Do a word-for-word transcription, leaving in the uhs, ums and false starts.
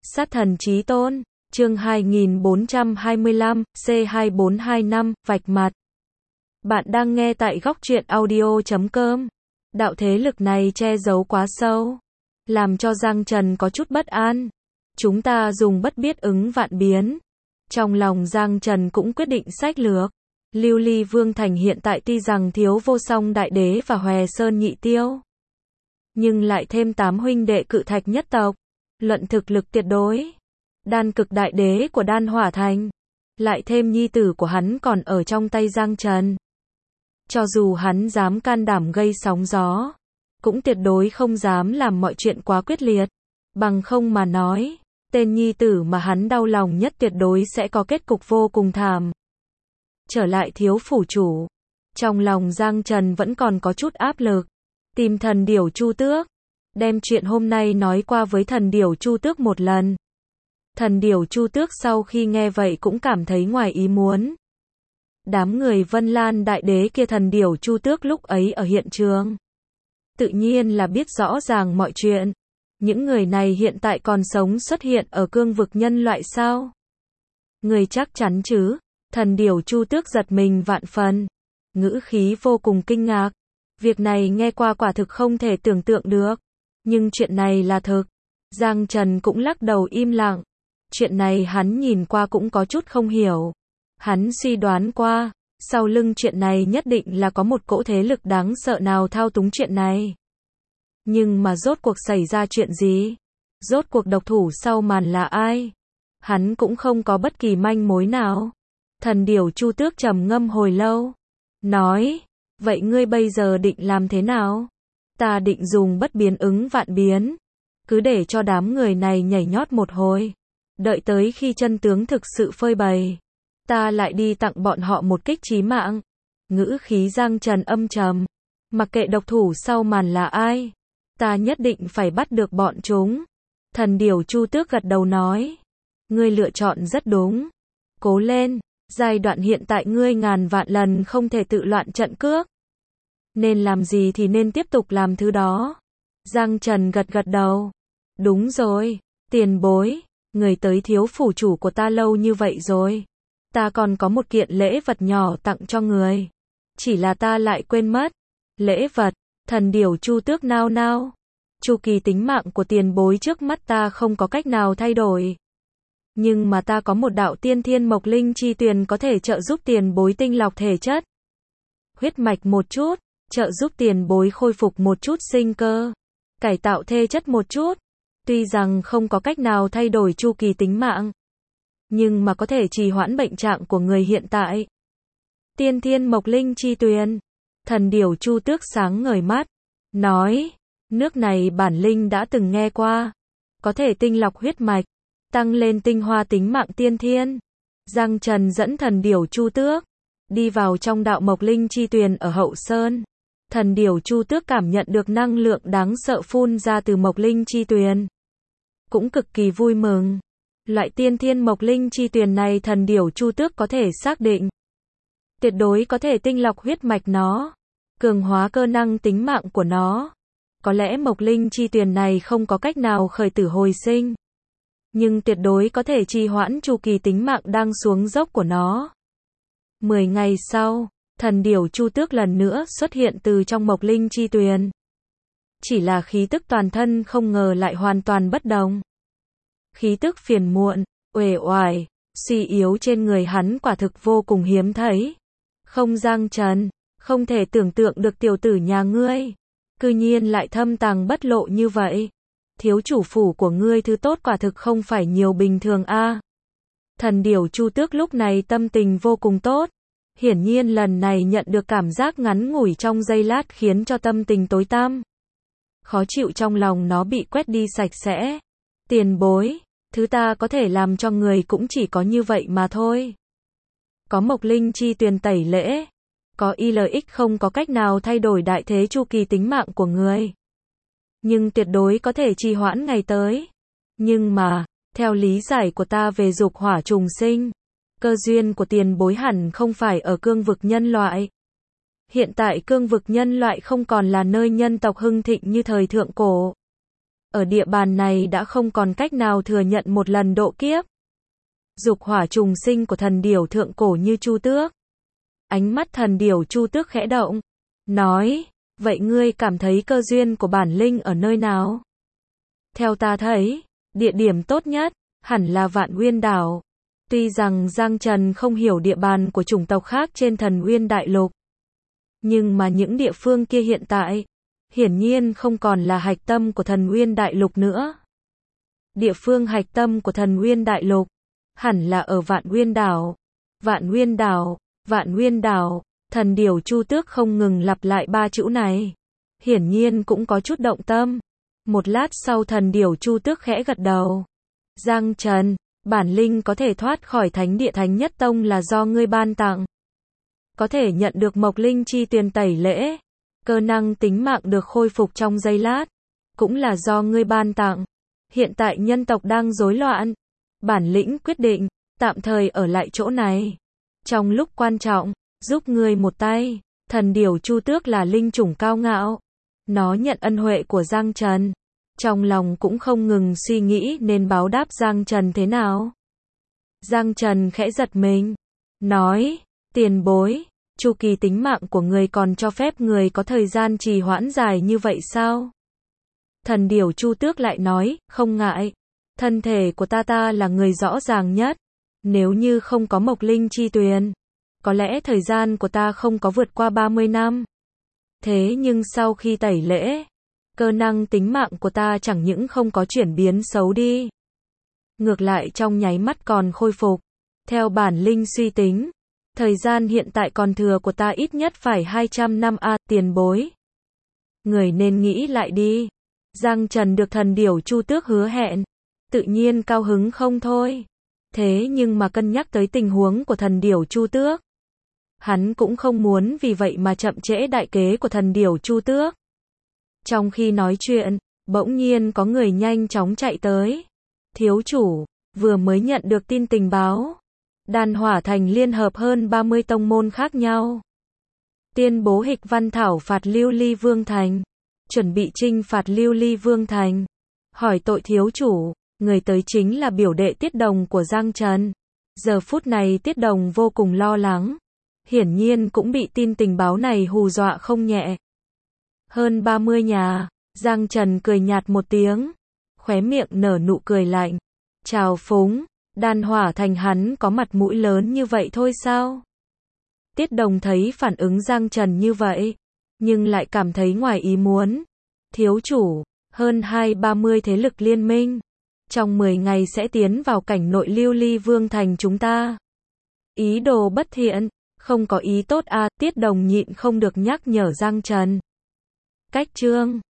Sát thần chí tôn, chương hai nghìn bốn trăm hai mươi lăm, C hai bốn hai năm, vạch mặt. Bạn đang nghe tại góc truyện audio chấm com. Đạo thế lực này che giấu quá sâu, làm cho Giang Trần có chút bất an. Chúng ta dùng bất biết ứng vạn biến. Trong lòng Giang Trần cũng quyết định sách lược. Lưu Ly Vương Thành hiện tại tuy rằng thiếu Vô Song Đại Đế và Hòe Sơn Nhị Tiêu, nhưng lại thêm tám huynh đệ Cự Thạch nhất tộc. Luận thực lực tuyệt đối, Đan Cực Đại Đế của Đan Hỏa Thành, lại thêm nhi tử của hắn còn ở trong tay Giang Trần. Cho dù hắn dám can đảm gây sóng gió, cũng tuyệt đối không dám làm mọi chuyện quá quyết liệt. Bằng không mà nói, tên nhi tử mà hắn đau lòng nhất tuyệt đối sẽ có kết cục vô cùng thảm. Trở lại thiếu phủ chủ, trong lòng Giang Trần vẫn còn có chút áp lực. Tìm thần điểu Chu Tước, đem chuyện hôm nay nói qua với thần điểu Chu Tước một lần. Thần điểu Chu Tước sau khi nghe vậy cũng cảm thấy ngoài ý muốn. Đám người Vân Lan Đại Đế kia, thần điểu Chu Tước lúc ấy ở hiện trường, tự nhiên là biết rõ ràng mọi chuyện. Những người này hiện tại còn sống xuất hiện ở cương vực nhân loại sao? Người chắc chắn chứ? Thần điểu Chu Tước giật mình vạn phần, ngữ khí vô cùng kinh ngạc. Việc này nghe qua quả thực không thể tưởng tượng được, nhưng chuyện này là thực. Giang Trần cũng lắc đầu im lặng. Chuyện này hắn nhìn qua cũng có chút không hiểu. Hắn suy đoán qua, sau lưng chuyện này nhất định là có một cỗ thế lực đáng sợ nào thao túng chuyện này. Nhưng mà rốt cuộc xảy ra chuyện gì? Rốt cuộc độc thủ sau màn là ai? Hắn cũng không có bất kỳ manh mối nào. Thần điểu Chu Tước trầm ngâm hồi lâu, nói, vậy ngươi bây giờ định làm thế nào? Ta định dùng bất biến ứng vạn biến, cứ để cho đám người này nhảy nhót một hồi, đợi tới khi chân tướng thực sự phơi bày, ta lại đi tặng bọn họ một kích chí mạng. Ngữ khí Giang Trần âm trầm, mặc kệ độc thủ sau màn là ai, ta nhất định phải bắt được bọn chúng. Thần điểu Chu Tước gật đầu nói, ngươi lựa chọn rất đúng, cố lên. Giai đoạn hiện tại ngươi ngàn vạn lần không thể tự loạn trận cước. Nên làm gì thì nên tiếp tục làm thứ đó. Giang Trần gật gật đầu. Đúng rồi, tiền bối, người tới thiếu phủ chủ của ta lâu như vậy rồi. Ta còn có một kiện lễ vật nhỏ tặng cho người. Chỉ là ta lại quên mất. Lễ vật, thần điểu Chu Tước nao nao. Chu kỳ tính mạng của tiền bối trước mắt ta không có cách nào thay đổi. Nhưng mà ta có một đạo tiên thiên mộc linh chi tuyền có thể trợ giúp tiền bối tinh lọc thể chất, huyết mạch một chút, trợ giúp tiền bối khôi phục một chút sinh cơ, cải tạo thể chất một chút. Tuy rằng không có cách nào thay đổi chu kỳ tính mạng, nhưng mà có thể trì hoãn bệnh trạng của người hiện tại. Tiên thiên mộc linh chi tuyền. Thần điểu Chu Tước sáng ngời mắt, nói, nước này bản linh đã từng nghe qua, có thể tinh lọc huyết mạch, tăng lên tinh hoa tính mạng tiên thiên. Giang Trần dẫn thần điểu Chu Tước đi vào trong đạo mộc linh chi tuyền ở hậu sơn. Thần điểu Chu Tước cảm nhận được năng lượng đáng sợ phun ra từ mộc linh chi tuyền, cũng cực kỳ vui mừng. Loại tiên thiên mộc linh chi tuyền này thần điểu Chu Tước có thể xác định, tuyệt đối có thể tinh lọc huyết mạch nó, cường hóa cơ năng tính mạng của nó. Có lẽ mộc linh chi tuyền này không có cách nào khởi tử hồi sinh, nhưng tuyệt đối có thể trì hoãn chu kỳ tính mạng đang xuống dốc của nó. Mười ngày sau, thần điểu Chu Tước lần nữa xuất hiện từ trong mộc linh chi tuyền. Chỉ là khí tức toàn thân không ngờ lại hoàn toàn bất đồng. Khí tức phiền muộn, uể oải, suy yếu trên người hắn quả thực vô cùng hiếm thấy. Không Giang Trần, không thể tưởng tượng được tiểu tử nhà ngươi cư nhiên lại thâm tàng bất lộ như vậy. Thiếu chủ phủ của ngươi thứ tốt quả thực không phải nhiều bình thường a. À. Thần điểu Chu Tước lúc này tâm tình vô cùng tốt. Hiển nhiên lần này nhận được cảm giác ngắn ngủi trong giây lát khiến cho tâm tình tối tăm. Khó chịu trong lòng nó bị quét đi sạch sẽ. Tiền bối, thứ ta có thể làm cho người cũng chỉ có như vậy mà thôi. Có mộc linh chi tuyền tẩy lễ, có i lờ ích không có cách nào thay đổi đại thế chu kỳ tính mạng của người, nhưng tuyệt đối có thể trì hoãn ngày tới. Nhưng mà, theo lý giải của ta về dục hỏa trùng sinh, cơ duyên của tiền bối hẳn không phải ở cương vực nhân loại. Hiện tại cương vực nhân loại không còn là nơi nhân tộc hưng thịnh như thời thượng cổ. ở địa bàn này đã không còn cách nào thừa nhận một lần độ kiếp. Dục hỏa trùng sinh của thần điểu thượng cổ như Chu Tước. Ánh mắt thần điểu Chu Tước khẽ động, nói, vậy ngươi cảm thấy cơ duyên của bản linh ở nơi nào? Theo ta thấy, địa điểm tốt nhất, hẳn là Vạn Uyên Đảo. Tuy rằng Giang Trần không hiểu địa bàn của chủng tộc khác trên Thần Uyên Đại Lục, nhưng mà những địa phương kia hiện tại, hiển nhiên không còn là hạch tâm của Thần Uyên Đại Lục nữa. Địa phương hạch tâm của Thần Uyên Đại Lục, hẳn là ở Vạn Uyên Đảo. Vạn Uyên Đảo, Vạn Uyên Đảo, thần điểu Chu Tước không ngừng lặp lại ba chữ này. Hiển nhiên cũng có chút động tâm. Một lát sau thần điểu Chu Tước khẽ gật đầu. Giang Trần, bản linh có thể thoát khỏi thánh địa Thánh Nhất Tông là do ngươi ban tặng. Có thể nhận được Mộc Linh Chi Tuyền tẩy lễ. Cơ năng tính mạng được khôi phục trong giây lát. Cũng là do ngươi ban tặng. Hiện tại nhân tộc đang rối loạn. Bản lĩnh quyết định, tạm thời ở lại chỗ này. Trong lúc quan trọng, giúp ngươi một tay. Thần điểu Chu Tước là linh chủng cao ngạo. Nó nhận ân huệ của Giang Trần. Trong lòng cũng không ngừng suy nghĩ nên báo đáp Giang Trần thế nào. Giang Trần khẽ giật mình. Nói, tiền bối, chu kỳ tính mạng của người còn cho phép người có thời gian trì hoãn dài như vậy sao? Thần điểu Chu Tước lại nói, không ngại. Thân thể của ta ta là người rõ ràng nhất. Nếu như không có Mộc Linh Chi Tuyền, có lẽ thời gian của ta không có vượt qua ba mươi năm. Thế nhưng sau khi tẩy lễ, cơ năng tính mạng của ta chẳng những không có chuyển biến xấu đi. Ngược lại trong nháy mắt còn khôi phục. Theo bản linh suy tính, thời gian hiện tại còn thừa của ta ít nhất phải hai trăm năm a, tiền bối. Người nên nghĩ lại đi. Giang Trần được thần điểu Chu Tước hứa hẹn, tự nhiên cao hứng không thôi. Thế nhưng mà cân nhắc tới tình huống của thần điểu Chu Tước, hắn cũng không muốn vì vậy mà chậm trễ đại kế của thần điểu Chu Tước. Trong khi nói chuyện, bỗng nhiên có người nhanh chóng chạy tới. Thiếu chủ, vừa mới nhận được tin tình báo. Đan Hỏa Thành liên hợp hơn ba mươi tông môn khác nhau. Tuyên bố hịch văn thảo phạt Lưu Ly Vương Thành. Chuẩn bị trinh phạt Lưu Ly Vương Thành. Hỏi tội thiếu chủ, người tới chính là biểu đệ Tiết Đồng của Giang Trần. Giờ phút này Tiết Đồng vô cùng lo lắng. Hiển nhiên cũng bị tin tình báo này hù dọa không nhẹ. Hơn ba mươi nhà, Giang Trần cười nhạt một tiếng, khóe miệng nở nụ cười lạnh. Chào phúng, Đan Hỏa Thành hắn có mặt mũi lớn như vậy thôi sao? Tiết Đồng thấy phản ứng Giang Trần như vậy, nhưng lại cảm thấy ngoài ý muốn. Thiếu chủ, hơn hai ba mươi thế lực liên minh, trong mười ngày sẽ tiến vào cảnh nội Lưu Ly Vương Thành chúng ta. Ý đồ bất thiện, không có ý tốt à, Tiết Đồng nhịn không được nhắc nhở Giang Trần. Cách chương